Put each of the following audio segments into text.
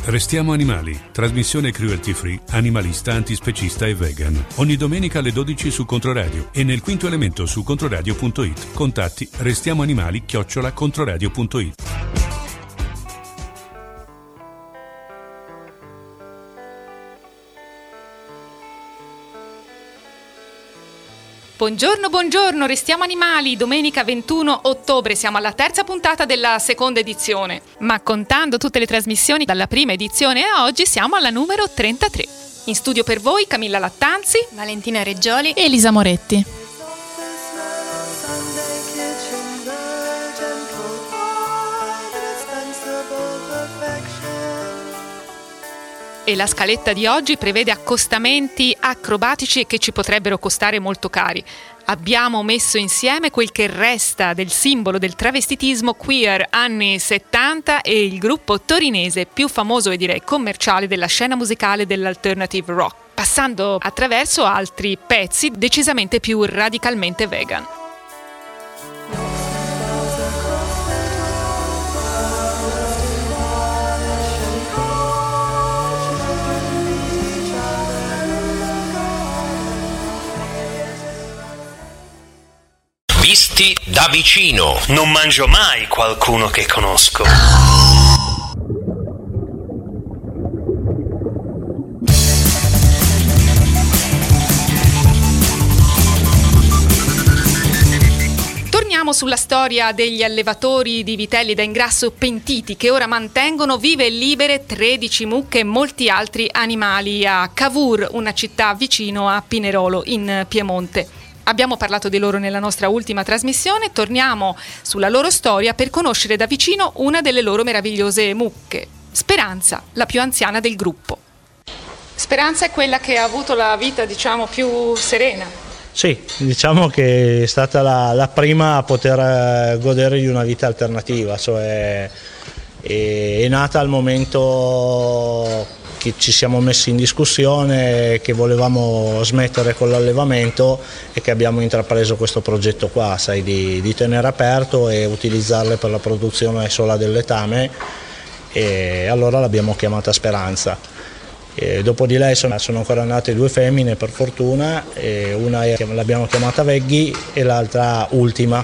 Restiamo Animali, trasmissione cruelty free, animalista, antispecista e vegan. Ogni domenica alle 12 su Controradio e nel quinto elemento su controradio.it. Contatti restiamoanimali@controradio.it. Buongiorno, Restiamo Animali, domenica 21 ottobre, siamo alla terza puntata della seconda edizione, ma contando tutte le trasmissioni dalla prima edizione a oggi siamo alla numero 33. In studio per voi Camilla Lattanzi, Valentina Reggioli e Elisa Moretti. E la scaletta di oggi prevede accostamenti acrobatici che ci potrebbero costare molto cari. Abbiamo messo insieme quel che resta del simbolo del travestitismo queer anni 70 e il gruppo torinese più famoso e direi commerciale della scena musicale dell'alternative rock, passando attraverso altri pezzi decisamente più radicalmente vegan. Visti da vicino. Non mangio mai qualcuno che conosco. Torniamo sulla storia degli allevatori di vitelli da ingrasso pentiti che ora mantengono vive e libere 13 mucche e molti altri animali a Cavour, una città vicino a Pinerolo in Piemonte. Abbiamo parlato di loro nella nostra ultima trasmissione, torniamo sulla loro storia per conoscere da vicino una delle loro meravigliose mucche, Speranza, la più anziana del gruppo. Speranza è quella che ha avuto la vita, diciamo, più serena. Sì, diciamo che è stata la prima a poter godere di una vita alternativa, cioè è nata al momento che ci siamo messi in discussione, che volevamo smettere con l'allevamento e che abbiamo intrapreso questo progetto qua, sai, di tenere aperto e utilizzarle per la produzione sola del letame, e allora l'abbiamo chiamata Speranza. E dopo di lei sono ancora nate due femmine per fortuna, e una l'abbiamo chiamata Veghi e l'altra Ultima.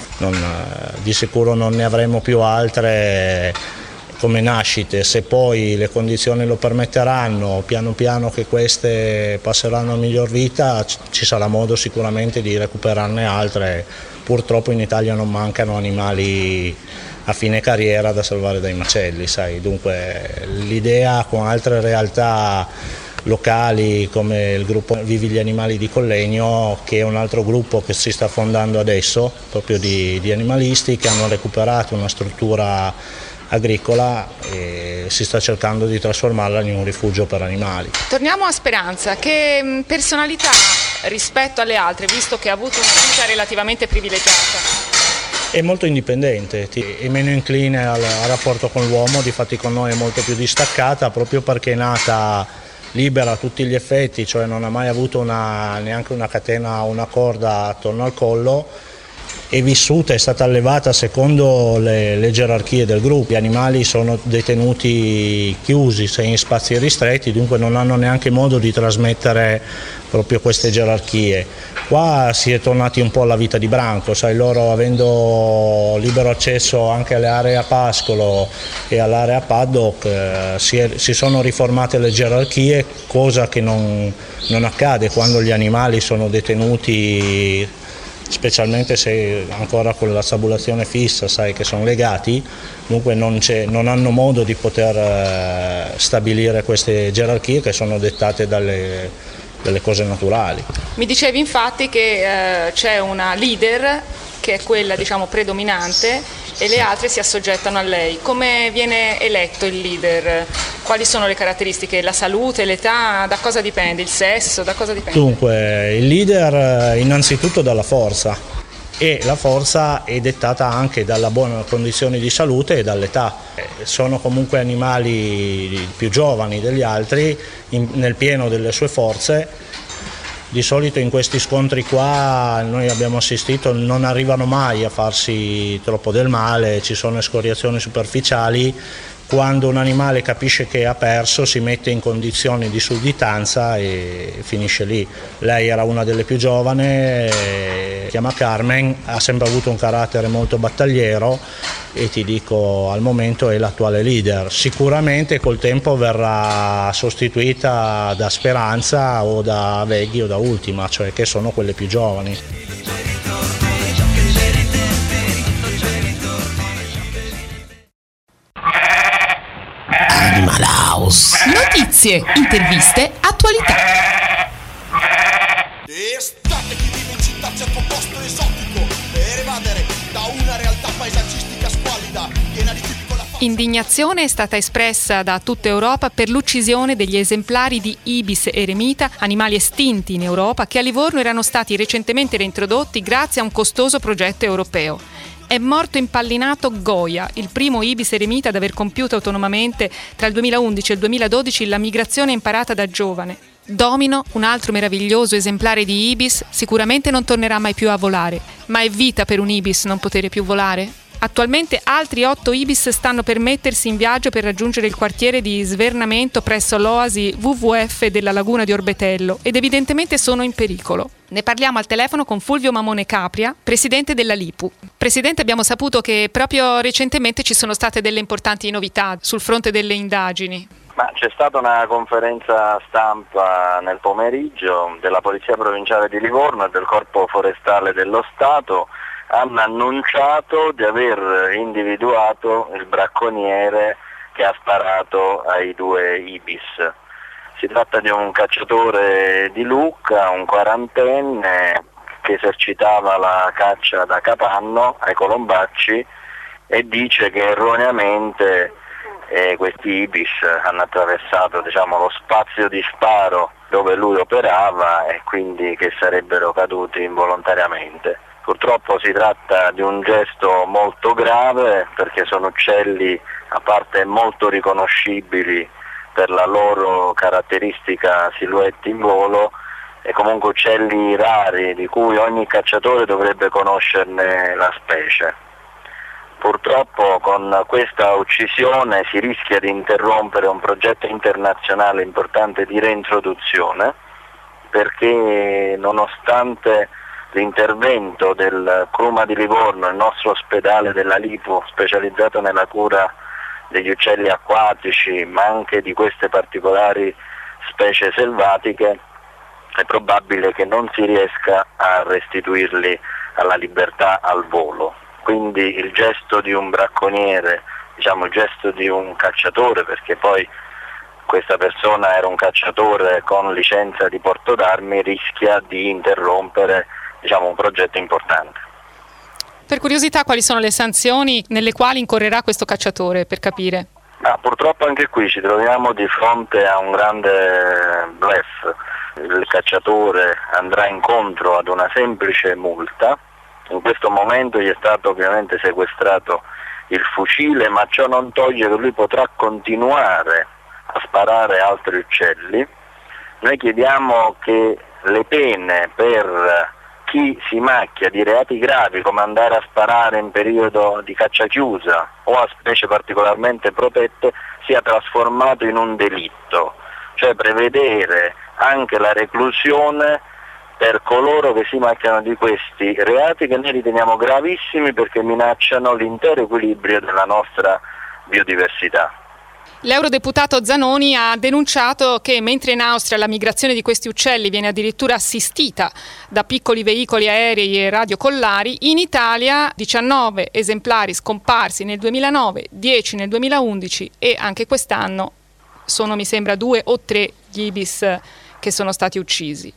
Di sicuro non ne avremo più altre come nascite, se poi le condizioni lo permetteranno, piano piano che queste passeranno a miglior vita, ci sarà modo sicuramente di recuperarne altre. Purtroppo in Italia non mancano animali a fine carriera da salvare dai macelli, sai. Dunque l'idea con altre realtà locali come il gruppo Vivi gli Animali di Collegno, che è un altro gruppo che si sta fondando adesso, proprio di animalisti che hanno recuperato una struttura agricola e si sta cercando di trasformarla in un rifugio per animali. Torniamo a Speranza, che personalità rispetto alle altre, visto che ha avuto una vita relativamente privilegiata? È molto indipendente, è meno incline al rapporto con l'uomo, difatti con noi è molto più distaccata, proprio perché è nata libera a tutti gli effetti, cioè non ha mai avuto neanche una catena o una corda attorno al collo. È vissuta, è stata allevata secondo le gerarchie del gruppo. Gli animali sono detenuti chiusi, in spazi ristretti, dunque non hanno neanche modo di trasmettere proprio queste gerarchie. Qua si è tornati un po' alla vita di branco, sai, loro avendo libero accesso anche alle aree a pascolo e all'area paddock, si sono riformate le gerarchie, cosa che non accade quando gli animali sono detenuti, specialmente se ancora con la sabulazione fissa, sai, che sono legati, dunque non hanno modo di poter stabilire queste gerarchie che sono dettate dalle cose naturali. Mi dicevi infatti che c'è una leader che è quella, diciamo, predominante e le altre si assoggettano a lei. Come viene eletto il leader? Quali sono le caratteristiche? La salute, l'età, da cosa dipende? Il sesso, da cosa dipende? Dunque, il leader innanzitutto dalla forza, e la forza è dettata anche dalla buona condizione di salute e dall'età. Sono comunque animali più giovani degli altri, nel pieno delle sue forze. Di solito in questi scontri qua noi abbiamo assistito, non arrivano mai a farsi troppo del male, ci sono escoriazioni superficiali, quando un animale capisce che ha perso si mette in condizioni di sudditanza e finisce lì. Lei era una delle più giovani, si chiama Carmen, ha sempre avuto un carattere molto battagliero e ti dico al momento è l'attuale leader. Sicuramente col tempo verrà sostituita da Speranza o da Veghi o da Ultima, cioè che sono quelle più giovani. Animal House. Notizie, interviste, attualità. Estate chi vive in città cerca un posto esotico per evadere da una realtà paesaggistica squallida piena di tipi con la faccia. Indignazione è stata espressa da tutta Europa per l'uccisione degli esemplari di ibis eremita, animali estinti in Europa, che a Livorno erano stati recentemente reintrodotti grazie a un costoso progetto europeo. È morto impallinato Goya, il primo ibis eremita ad aver compiuto autonomamente tra il 2011 e il 2012 la migrazione imparata da giovane. Domino, un altro meraviglioso esemplare di ibis, sicuramente non tornerà mai più a volare. Ma è vita per un ibis non poter più volare? Attualmente altri 8 ibis stanno per mettersi in viaggio per raggiungere il quartiere di svernamento presso l'oasi WWF della laguna di Orbetello ed evidentemente sono in pericolo. Ne parliamo al telefono con Fulvio Mamone Capria, presidente della LIPU. Presidente, abbiamo saputo che proprio recentemente ci sono state delle importanti novità sul fronte delle indagini. Ma c'è stata una conferenza stampa nel pomeriggio della Polizia Provinciale di Livorno e del Corpo Forestale dello Stato. Hanno annunciato di aver individuato il bracconiere che ha sparato ai 2 ibis. Si tratta di un cacciatore di Lucca, un quarantenne che esercitava la caccia da capanno ai colombacci e dice che erroneamente questi ibis hanno attraversato lo spazio di sparo dove lui operava e quindi che sarebbero caduti involontariamente. Purtroppo si tratta di un gesto molto grave perché sono uccelli a parte molto riconoscibili per la loro caratteristica silhouette in volo e comunque uccelli rari di cui ogni cacciatore dovrebbe conoscerne la specie. Purtroppo con questa uccisione si rischia di interrompere un progetto internazionale importante di reintroduzione perché nonostante l'intervento del CRUMA di Livorno, il nostro ospedale della LIPU specializzato nella cura degli uccelli acquatici ma anche di queste particolari specie selvatiche, è probabile che non si riesca a restituirli alla libertà al volo. Quindi il gesto di un bracconiere, il gesto di un cacciatore, perché poi questa persona era un cacciatore con licenza di porto d'armi, rischia di interrompere un progetto importante. Per curiosità, quali sono le sanzioni nelle quali incorrerà questo cacciatore, per capire? Purtroppo anche qui ci troviamo di fronte a un grande bluff. Il cacciatore andrà incontro ad una semplice multa. In questo momento gli è stato ovviamente sequestrato il fucile, ma ciò non toglie che lui potrà continuare a sparare altri uccelli. Noi chiediamo che le pene per chi si macchia di reati gravi come andare a sparare in periodo di caccia chiusa o a specie particolarmente protette sia trasformato in un delitto, cioè prevedere anche la reclusione per coloro che si macchiano di questi reati che noi riteniamo gravissimi perché minacciano l'intero equilibrio della nostra biodiversità. L'eurodeputato Zanoni ha denunciato che mentre in Austria la migrazione di questi uccelli viene addirittura assistita da piccoli veicoli aerei e radiocollari, in Italia 19 esemplari scomparsi nel 2009, 10 nel 2011 e anche quest'anno sono mi sembra 2 o 3 gli ibis che sono stati uccisi.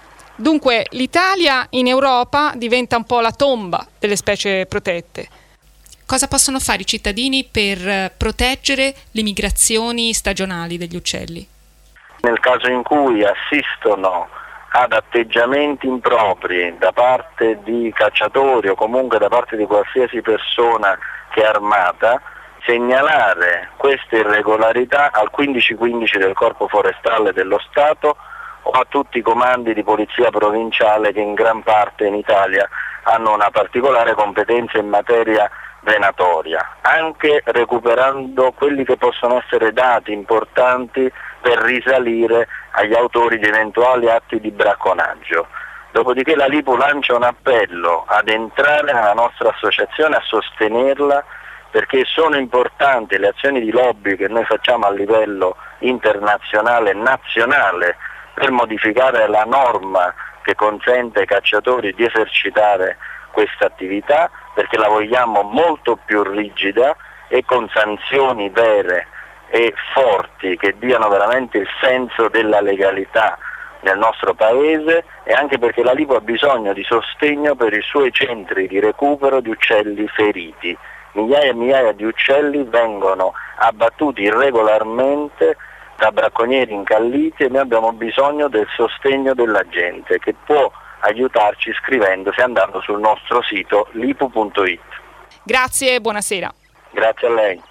Dunque l'Italia in Europa diventa un po' la tomba delle specie protette. Cosa possono fare i cittadini per proteggere le migrazioni stagionali degli uccelli? Nel caso in cui assistono ad atteggiamenti impropri da parte di cacciatori o comunque da parte di qualsiasi persona che è armata, segnalare queste irregolarità al 1515 del Corpo Forestale dello Stato o a tutti i comandi di polizia provinciale che in gran parte in Italia hanno una particolare competenza in materia venatoria, anche recuperando quelli che possono essere dati importanti per risalire agli autori di eventuali atti di bracconaggio. Dopodiché la Lipu lancia un appello ad entrare nella nostra associazione, a sostenerla, perché sono importanti le azioni di lobby che noi facciamo a livello internazionale e nazionale per modificare la norma che consente ai cacciatori di esercitare questa attività, perché la vogliamo molto più rigida e con sanzioni vere e forti che diano veramente il senso della legalità nel nostro paese, e anche perché la Lipu ha bisogno di sostegno per i suoi centri di recupero di uccelli feriti. Migliaia e migliaia di uccelli vengono abbattuti irregolarmente da bracconieri incalliti e noi abbiamo bisogno del sostegno della gente, che può aiutarci iscrivendosi andando sul nostro sito lipu.it. Grazie e buonasera. Grazie a lei.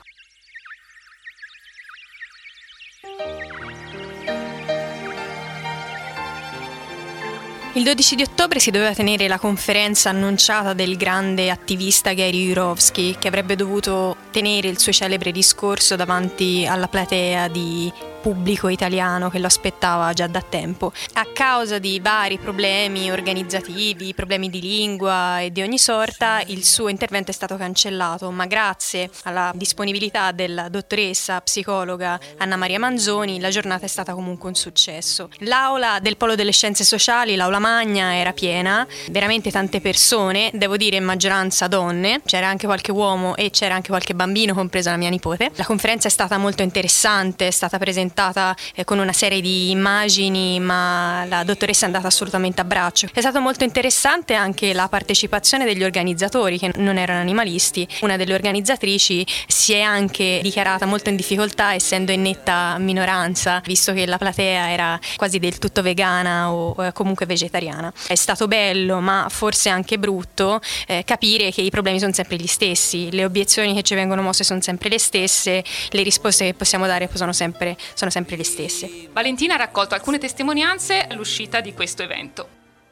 Il 12 di ottobre si doveva tenere la conferenza annunciata del grande attivista Gary Jurovsky, che avrebbe dovuto tenere il suo celebre discorso davanti alla platea di pubblico italiano che lo aspettava già da tempo. A causa di vari problemi organizzativi, problemi di lingua e di ogni sorta, il suo intervento è stato cancellato, ma grazie alla disponibilità della dottoressa psicologa Anna Maria Manzoni la giornata è stata comunque un successo. L'aula del Polo delle Scienze Sociali, l'aula magna, era piena, veramente tante persone, devo dire in maggioranza donne, c'era anche qualche uomo e c'era anche qualche bambino, compresa la mia nipote. La conferenza è stata molto interessante, è stata presentata con una serie di immagini, ma la dottoressa è andata assolutamente a braccio. È stato molto interessante anche la partecipazione degli organizzatori, che non erano animalisti. Una delle organizzatrici si è anche dichiarata molto in difficoltà, essendo in netta minoranza, visto che la platea era quasi del tutto vegana o comunque vegetariana. È stato bello, ma forse anche brutto, capire che i problemi sono sempre gli stessi, le obiezioni che ci vengono mosse sono sempre le stesse, le risposte che possiamo dare sono sempre le stesse. Valentina ha raccolto alcune testimonianze all'uscita di questo evento.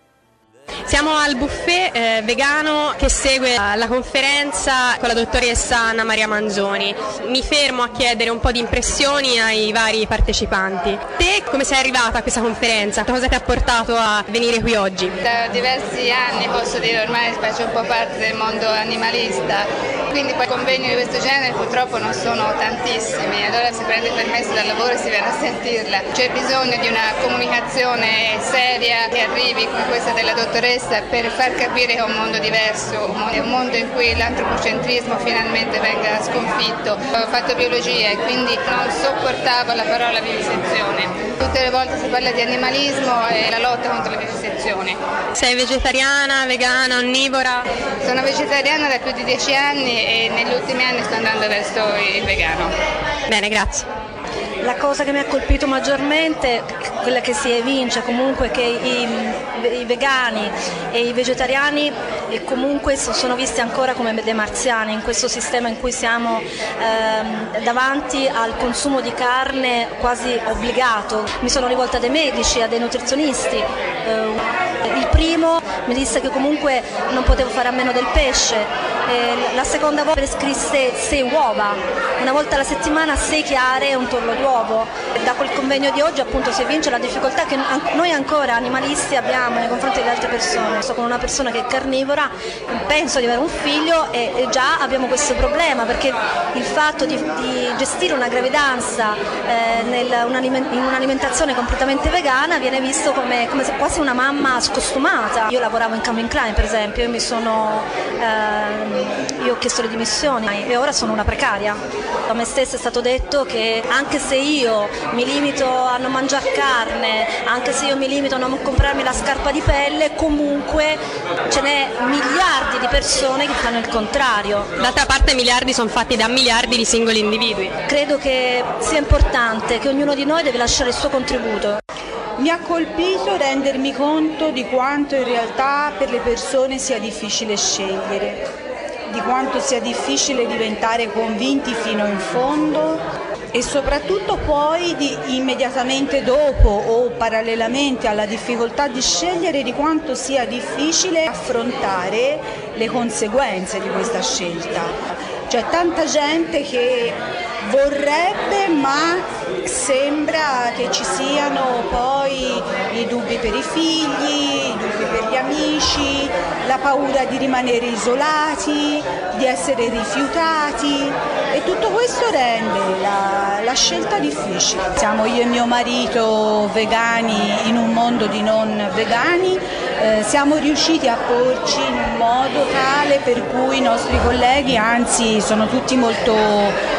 Siamo al buffet vegano che segue la conferenza con la dottoressa Anna Maria Manzoni. Mi fermo a chiedere un po' di impressioni ai vari partecipanti. Te come sei arrivata a questa conferenza? Cosa ti ha portato a venire qui oggi? Da diversi anni, posso dire, ormai faccio un po' parte del mondo animalista, quindi poi convegni di questo genere purtroppo non sono tantissimi, allora si prende permesso dal lavoro e si viene a sentirla. C'è bisogno di una comunicazione seria che arrivi come questa della dottoressa per far capire che è un mondo diverso, è un mondo in cui l'antropocentrismo finalmente venga sconfitto. Ho fatto biologia e quindi non sopportavo la parola vivisezione. Tutte le volte si parla di animalismo e la lotta contro la vivisezione. Sei vegetariana, vegana, onnivora? Sono vegetariana da più di 10 anni e negli ultimi anni sto andando verso il vegano. Bene, grazie. La cosa che mi ha colpito maggiormente, quella che si evince comunque, che i vegani e i vegetariani comunque sono visti ancora come dei marziani in questo sistema in cui siamo davanti al consumo di carne quasi obbligato. Mi sono rivolta a dei medici, a dei nutrizionisti. Il primo mi disse che comunque non potevo fare a meno del pesce. La seconda volta prescrisse 6 uova, una volta alla settimana 6 chiare e un torlo d'uovo. Da quel convegno di oggi appunto si evince la difficoltà che noi ancora animalisti abbiamo nei confronti delle altre persone. Sto con una persona che è carnivora, penso di avere un figlio e già abbiamo questo problema, perché il fatto di gestire una gravidanza in un'alimentazione completamente vegana viene visto come se quasi una mamma scostumata. Io lavoravo in Calvin Klein, per esempio, io ho chiesto le dimissioni e ora sono una precaria. A me stessa è stato detto che anche se io mi limito a non mangiare carne, anche se io mi limito a non comprarmi la scarpa di pelle, comunque ce n'è miliardi di persone che fanno il contrario. D'altra parte miliardi sono fatti da miliardi di singoli individui. Credo che sia importante, che ognuno di noi deve lasciare il suo contributo. Mi ha colpito rendermi conto di quanto in realtà per le persone sia difficile scegliere, di quanto sia difficile diventare convinti fino in fondo e soprattutto poi immediatamente dopo o parallelamente alla difficoltà di scegliere, di quanto sia difficile affrontare le conseguenze di questa scelta. C'è tanta gente che vorrebbe, ma sembra che ci siano poi i dubbi per i figli, i dubbi per gli amici, la paura di rimanere isolati, di essere rifiutati, e tutto questo rende la scelta difficile. Siamo io e mio marito vegani in un mondo di non vegani, siamo riusciti a porci in un modo tale per cui i nostri colleghi, anzi, sono tutti molto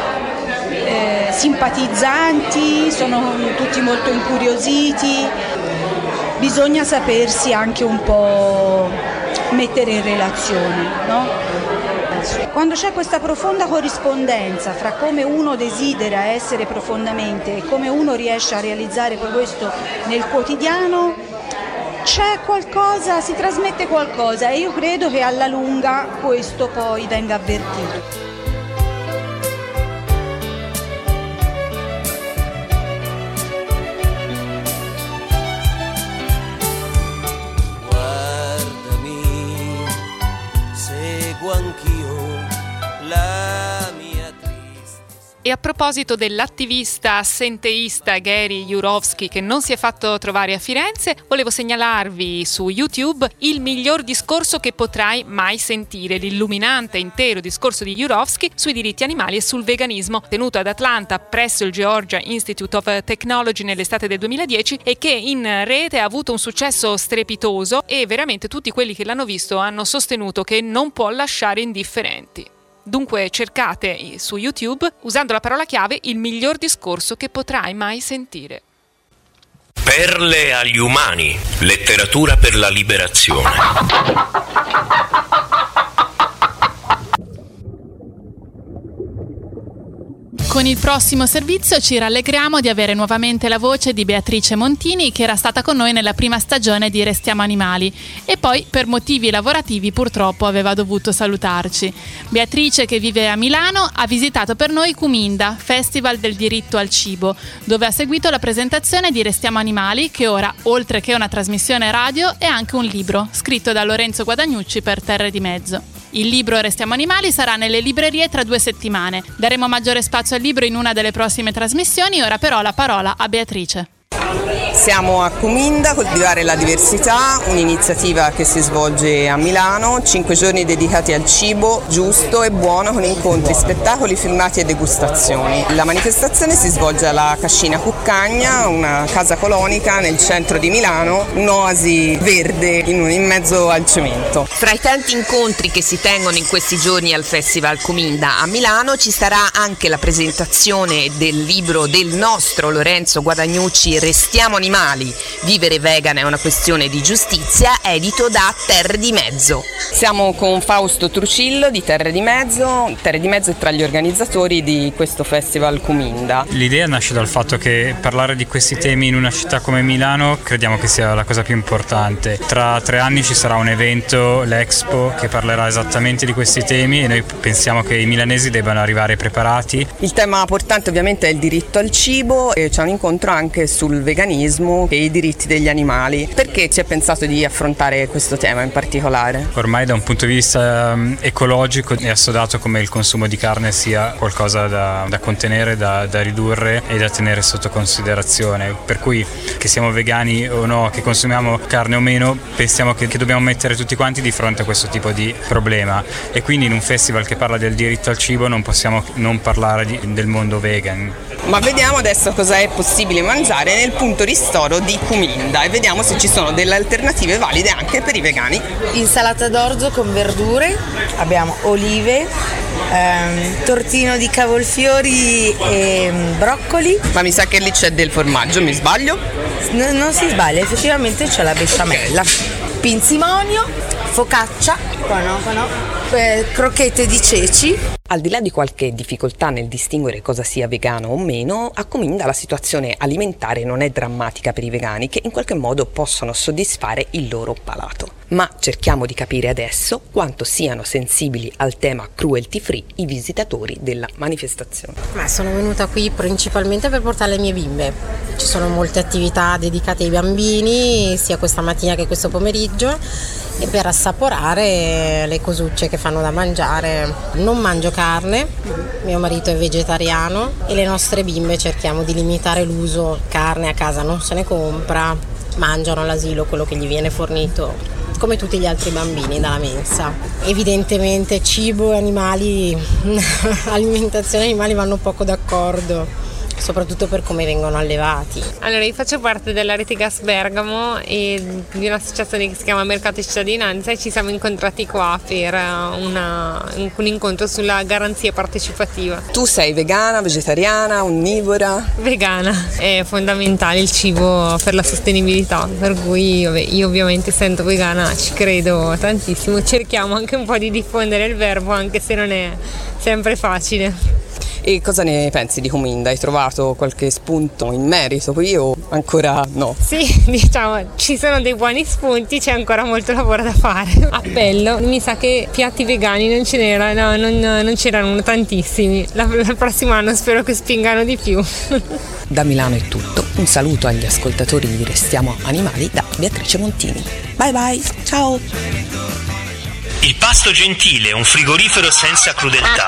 simpatizzanti, sono tutti molto incuriositi. Bisogna sapersi anche un po' mettere in relazione, no? Quando c'è questa profonda corrispondenza fra come uno desidera essere profondamente e come uno riesce a realizzare poi questo nel quotidiano, c'è qualcosa, si trasmette qualcosa, e io credo che alla lunga questo poi venga avvertito. E a proposito dell'attivista assenteista Gary Yourofsky, che non si è fatto trovare a Firenze, volevo segnalarvi su YouTube il miglior discorso che potrai mai sentire, l'illuminante intero discorso di Yourofsky sui diritti animali e sul veganismo, tenuto ad Atlanta presso il Georgia Institute of Technology nell'estate del 2010, e che in rete ha avuto un successo strepitoso, e veramente tutti quelli che l'hanno visto hanno sostenuto che non può lasciare indifferenti. Dunque cercate su YouTube, usando la parola chiave, il miglior discorso che potrai mai sentire. Perle agli umani, letteratura per la liberazione. Con il prossimo servizio ci rallegriamo di avere nuovamente la voce di Beatrice Montini, che era stata con noi nella prima stagione di Restiamo Animali e poi per motivi lavorativi purtroppo aveva dovuto salutarci. Beatrice, che vive a Milano, ha visitato per noi Cuminda, Festival del diritto al cibo, dove ha seguito la presentazione di Restiamo Animali, che ora, oltre che una trasmissione radio, è anche un libro scritto da Lorenzo Guadagnucci per Terre di Mezzo. Il libro Restiamo Animali sarà nelle librerie tra 2 settimane. Daremo maggiore spazio al libro in una delle prossime trasmissioni. Ora però la parola a Beatrice. Siamo a Cuminda, Coltivare la diversità, un'iniziativa che si svolge a Milano, 5 giorni dedicati al cibo giusto e buono con incontri, spettacoli, filmati e degustazioni. La manifestazione si svolge alla Cascina Cuccagna, una casa colonica nel centro di Milano, un'oasi verde in mezzo al cemento. Fra i tanti incontri che si tengono in questi giorni al Festival Cuminda a Milano ci sarà anche la presentazione del libro del nostro Lorenzo Guadagnucci, Restiamo Animali, vivere vegana è una questione di giustizia, edito da Terre di Mezzo. Siamo con Fausto Trucillo di Terre di Mezzo. Terre di Mezzo è tra gli organizzatori di questo Festival Cuminda. L'idea nasce dal fatto che parlare di questi temi in una città come Milano crediamo che sia la cosa più importante. Tra 3 anni ci sarà un evento, l'Expo, che parlerà esattamente di questi temi e noi pensiamo che i milanesi debbano arrivare preparati. Il tema portante ovviamente è il diritto al cibo e c'è un incontro anche sul veganismo e i diritti degli animali. Perché si è pensato di affrontare questo tema in particolare? Ormai da un punto di vista ecologico è assodato come il consumo di carne sia qualcosa da contenere, da ridurre e da tenere sotto considerazione, per cui che siamo vegani o no, che consumiamo carne o meno, pensiamo che dobbiamo mettere tutti quanti di fronte a questo tipo di problema, e quindi in un festival che parla del diritto al cibo non possiamo non parlare del mondo vegan. Ma vediamo adesso cosa è possibile mangiare nel punto ristoro di Cuminda e vediamo se ci sono delle alternative valide anche per i vegani. Insalata d'orzo con verdure, abbiamo olive, tortino di cavolfiori e broccoli. Ma mi sa che lì c'è del formaggio, mi sbaglio? Non si sbaglia, effettivamente c'è la besciamella, pinzimonio, focaccia, crocchette di ceci. Al di là di qualche difficoltà nel distinguere cosa sia vegano o meno, a Cuminda la situazione alimentare non è drammatica per i vegani, che in qualche modo possono soddisfare il loro palato. ma cerchiamo di capire adesso quanto siano sensibili al tema cruelty free i visitatori della manifestazione. Sono venuta qui principalmente per portare le mie bimbe. Ci sono molte attività dedicate ai bambini, sia questa mattina che questo pomeriggio, e per assaporare le cosucce che fanno da mangiare. Non mangio carne, mio marito è vegetariano e le nostre bimbe cerchiamo di limitare l'uso. Carne a casa non se ne compra, mangiano all'asilo quello che gli viene fornito come tutti gli altri bambini dalla mensa. Evidentemente cibo e animali, alimentazione e animali vanno poco d'accordo, soprattutto per come vengono allevati. Allora, io faccio parte della Rete Gas Bergamo e di un'associazione che si chiama Mercato e Cittadinanza, e ci siamo incontrati qua per un incontro sulla garanzia partecipativa. Tu sei vegana, vegetariana, onnivora? Vegana, è fondamentale il cibo per la sostenibilità, per cui io ovviamente essendo vegana ci credo tantissimo, cerchiamo anche un po' di diffondere il verbo, anche se non è sempre facile. E cosa ne pensi di Cominda? Hai trovato qualche spunto in merito? Io ancora no. Sì, diciamo, ci sono dei buoni spunti, c'è ancora molto lavoro da fare. Appello, mi sa che piatti vegani non ce n'era, no, non c'erano tantissimi. Il prossimo anno spero che spingano di più. Da Milano è tutto. Un saluto agli ascoltatori di Restiamo Animali da Beatrice Montini. Bye bye, ciao! Il Pasto Gentile, un frigorifero senza crudeltà.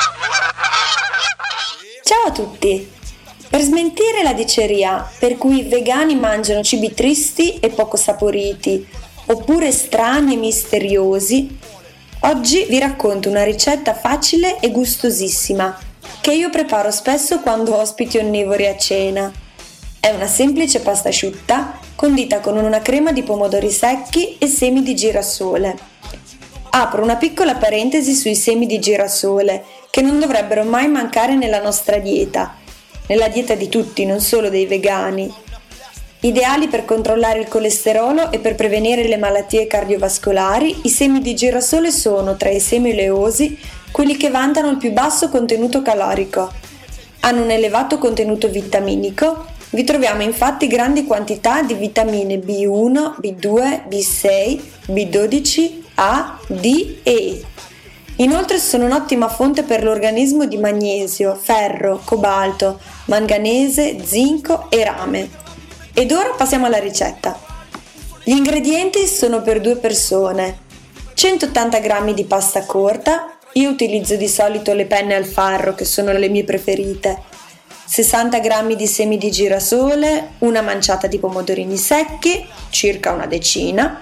Ciao a tutti! Per smentire la diceria per cui i vegani mangiano cibi tristi e poco saporiti, oppure strani e misteriosi, oggi vi racconto una ricetta facile e gustosissima che io preparo spesso quando ospiti onnivori a cena. È una semplice pasta asciutta condita con una crema di pomodori secchi e semi di girasole. Apro una piccola parentesi sui semi di girasole, che non dovrebbero mai mancare nella nostra dieta, nella dieta di tutti, non solo dei vegani. Ideali per controllare il colesterolo e per prevenire le malattie cardiovascolari, i semi di girasole sono, tra i semi oleosi, quelli che vantano il più basso contenuto calorico. Hanno un elevato contenuto vitaminico. Vi troviamo infatti grandi quantità di vitamine B1, B2, B6, B12, A, D e E. Inoltre sono un'ottima fonte per l'organismo di magnesio, ferro, cobalto, manganese, zinco e rame. Ed ora passiamo alla ricetta. Gli ingredienti sono per 2 persone. 180 g di pasta corta, io utilizzo di solito le penne al farro che sono le mie preferite, 60 g di semi di girasole, una manciata di pomodorini secchi, circa una decina,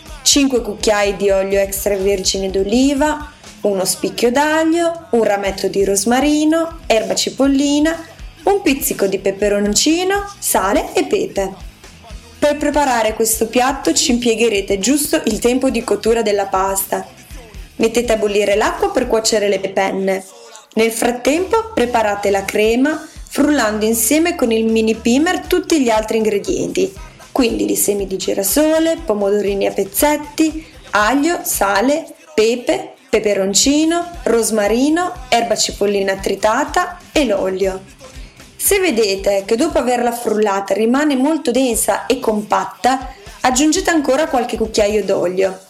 5 cucchiai di olio extravergine d'oliva, uno spicchio d'aglio, un rametto di rosmarino, erba cipollina, un pizzico di peperoncino, sale e pepe. Per preparare questo piatto ci impiegherete giusto il tempo di cottura della pasta. Mettete a bollire l'acqua per cuocere le penne. Nel frattempo preparate la crema frullando insieme con il mini pimer tutti gli altri ingredienti, quindi i semi di girasole, pomodorini a pezzetti, aglio, sale, pepe, peperoncino, rosmarino, erba cipollina tritata e l'olio. Se vedete che dopo averla frullata rimane molto densa e compatta, aggiungete ancora qualche cucchiaio d'olio.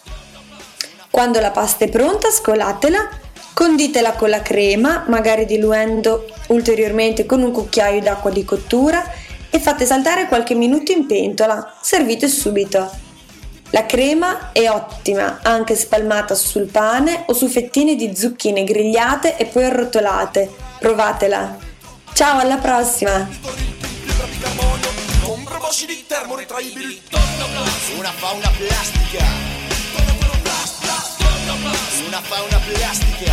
Quando la pasta è pronta, scolatela, conditela con la crema, magari diluendo ulteriormente con un cucchiaio d'acqua di cottura e fate saltare qualche minuto in pentola. Servite subito. La crema è ottima anche spalmata sul pane o su fettine di zucchine grigliate e poi arrotolate. Provatela! Ciao, alla prossima! Una fauna plastica. Una fauna plastica.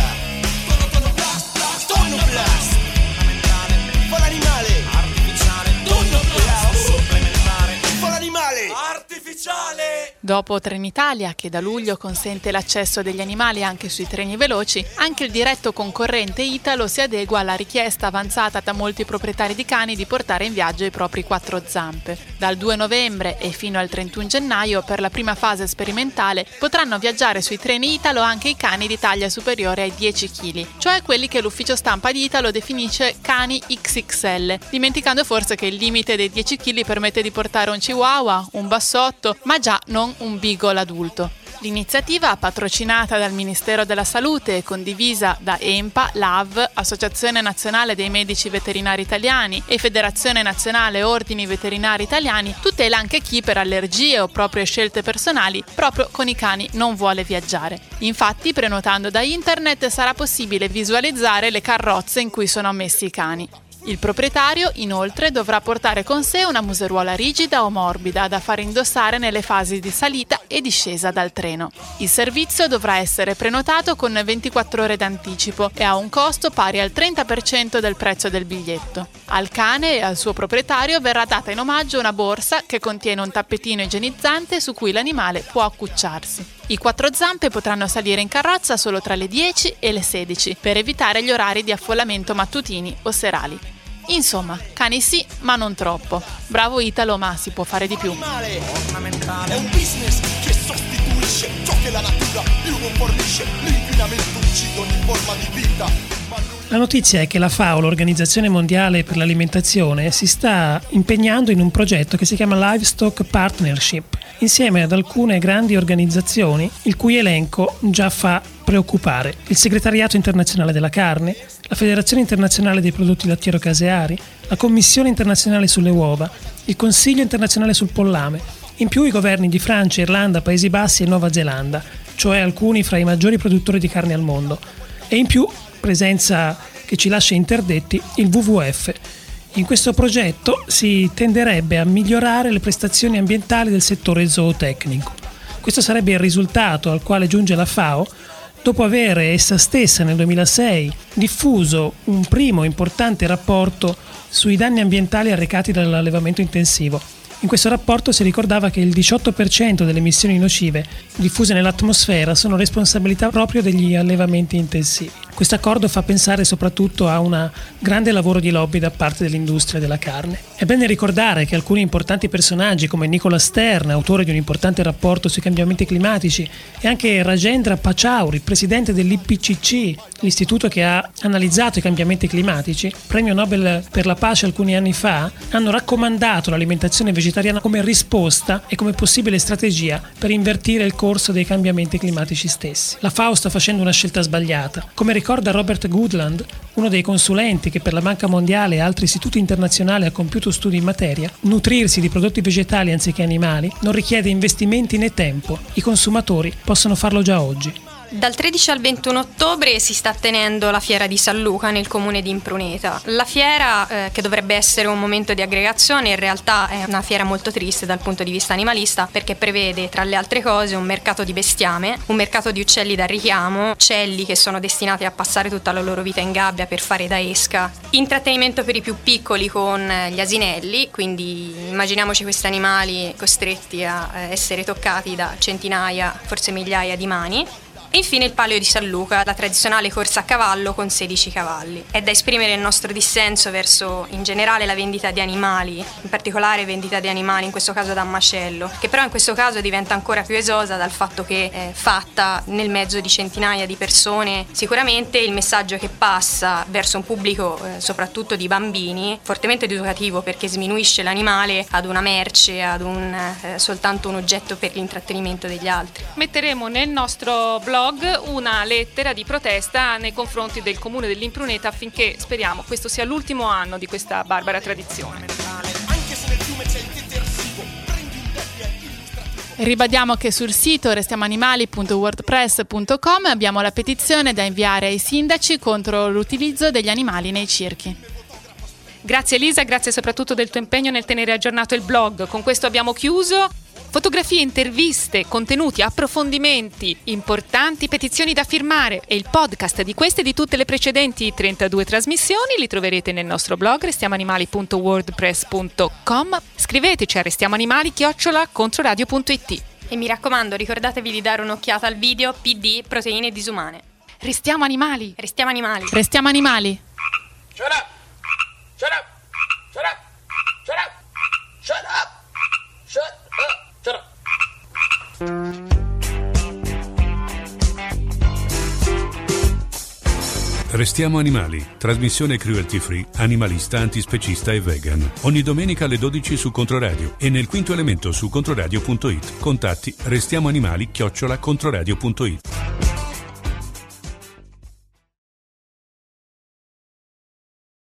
Tonnoplast. Fa l'animale. Artificiale. Tonnoplast. Supplementare. Fa l'animale. Artificiale. Dopo Trenitalia, che da luglio consente l'accesso degli animali anche sui treni veloci, anche il diretto concorrente Italo si adegua alla richiesta avanzata da molti proprietari di cani di portare in viaggio i propri 4 zampe. Dal 2 novembre e fino al 31 gennaio, per la prima fase sperimentale, potranno viaggiare sui treni Italo anche i cani di taglia superiore ai 10 kg, cioè quelli che l'ufficio stampa di Italo definisce cani XXL, dimenticando forse che il limite dei 10 kg permette di portare un chihuahua, un bassotto, ma già non un beagle adulto. L'iniziativa, patrocinata dal Ministero della Salute e condivisa da EMPA, LAV, Associazione Nazionale dei Medici Veterinari Italiani e Federazione Nazionale Ordini Veterinari Italiani, tutela anche chi per allergie o proprie scelte personali proprio con i cani non vuole viaggiare. Infatti, prenotando da internet sarà possibile visualizzare le carrozze in cui sono ammessi i cani. Il proprietario, inoltre, dovrà portare con sé una museruola rigida o morbida da far indossare nelle fasi di salita e discesa dal treno. Il servizio dovrà essere prenotato con 24 ore d'anticipo e ha un costo pari al 30% del prezzo del biglietto. Al cane e al suo proprietario verrà data in omaggio una borsa che contiene un tappetino igienizzante su cui l'animale può accucciarsi. I 4 zampe potranno salire in carrozza solo tra le 10 e le 16 per evitare gli orari di affollamento mattutini o serali. Insomma, cani sì, ma non troppo. Bravo Italo, ma si può fare di più. È un business che sostituisce ciò che la natura più non fornisce. L'inquinamento uccide ogni forma di vita. La notizia è che la FAO, l'Organizzazione Mondiale per l'Alimentazione, si sta impegnando in un progetto che si chiama Livestock Partnership, insieme ad alcune grandi organizzazioni, il cui elenco già fa preoccupare: il Segretariato Internazionale della Carne, la Federazione Internazionale dei Prodotti Lattiero-Caseari, la Commissione Internazionale sulle Uova, il Consiglio Internazionale sul Pollame, in più i governi di Francia, Irlanda, Paesi Bassi e Nuova Zelanda, cioè alcuni fra i maggiori produttori di carne al mondo, e in più, presenza che ci lascia interdetti, il WWF. In questo progetto si tenderebbe a migliorare le prestazioni ambientali del settore zootecnico. Questo sarebbe il risultato al quale giunge la FAO dopo aver essa stessa nel 2006 diffuso un primo importante rapporto sui danni ambientali arrecati dall'allevamento intensivo. In questo rapporto si ricordava che il 18% delle emissioni nocive diffuse nell'atmosfera sono responsabilità proprio degli allevamenti intensivi. Questo accordo fa pensare soprattutto a un grande lavoro di lobby da parte dell'industria della carne. È bene ricordare che alcuni importanti personaggi come Nicola Stern, autore di un importante rapporto sui cambiamenti climatici, e anche Rajendra Pachauri, presidente dell'IPCC, l'istituto che ha analizzato i cambiamenti climatici, premio Nobel per la pace alcuni anni fa, hanno raccomandato l'alimentazione vegetariana come risposta e come possibile strategia per invertire il corso dei cambiamenti climatici stessi. La FAO sta facendo una scelta sbagliata. Come ricorda Robert Goodland, uno dei consulenti che per la Banca Mondiale e altri istituti internazionali ha compiuto studi in materia, nutrirsi di prodotti vegetali anziché animali non richiede investimenti né tempo. I consumatori possono farlo già oggi. Dal 13 al 21 ottobre si sta tenendo la fiera di San Luca nel comune di Impruneta. La fiera, che dovrebbe essere un momento di aggregazione, in realtà è una fiera molto triste dal punto di vista animalista, perché prevede, tra le altre cose, un mercato di bestiame, un mercato di uccelli da richiamo, uccelli che sono destinati a passare tutta la loro vita in gabbia per fare da esca, intrattenimento per i più piccoli con gli asinelli, quindi immaginiamoci questi animali costretti a essere toccati da centinaia, forse migliaia di mani. E infine il Palio di San Luca, la tradizionale corsa a cavallo con 16 cavalli. È da esprimere il nostro dissenso verso in generale la vendita di animali, in particolare vendita di animali in questo caso da macello, che però in questo caso diventa ancora più esosa dal fatto che è fatta nel mezzo di centinaia di persone. Sicuramente il messaggio che passa verso un pubblico soprattutto di bambini, fortemente educativo, perché sminuisce l'animale ad una merce, ad soltanto un oggetto per l'intrattenimento degli altri. Metteremo nel nostro blog una lettera di protesta nei confronti del comune dell'Impruneta affinché, speriamo, questo sia l'ultimo anno di questa barbara tradizione. Ribadiamo che sul sito restiamoanimali.wordpress.com abbiamo la petizione da inviare ai sindaci contro l'utilizzo degli animali nei circhi. Grazie Elisa, grazie soprattutto del tuo impegno nel tenere aggiornato il blog. Con questo abbiamo chiuso. Fotografie, interviste, contenuti, approfondimenti, importanti petizioni da firmare e il podcast di queste e di tutte le precedenti 32 trasmissioni li troverete nel nostro blog restiamoanimali.wordpress.com. Scriveteci a restiamoanimali@controradio.it. E mi raccomando, ricordatevi di dare un'occhiata al video PD Proteine disumane. Restiamo animali! Restiamo animali! Restiamo animali! Shut up! Shut up! Shut up! Shut up! Shut up! Shut up! Shut up! Restiamo Animali, trasmissione cruelty free, animalista, antispecista e vegan. Ogni domenica alle 12 su Controradio e nel quinto elemento su controradio.it. Contatti restiamoanimali@controradio.it.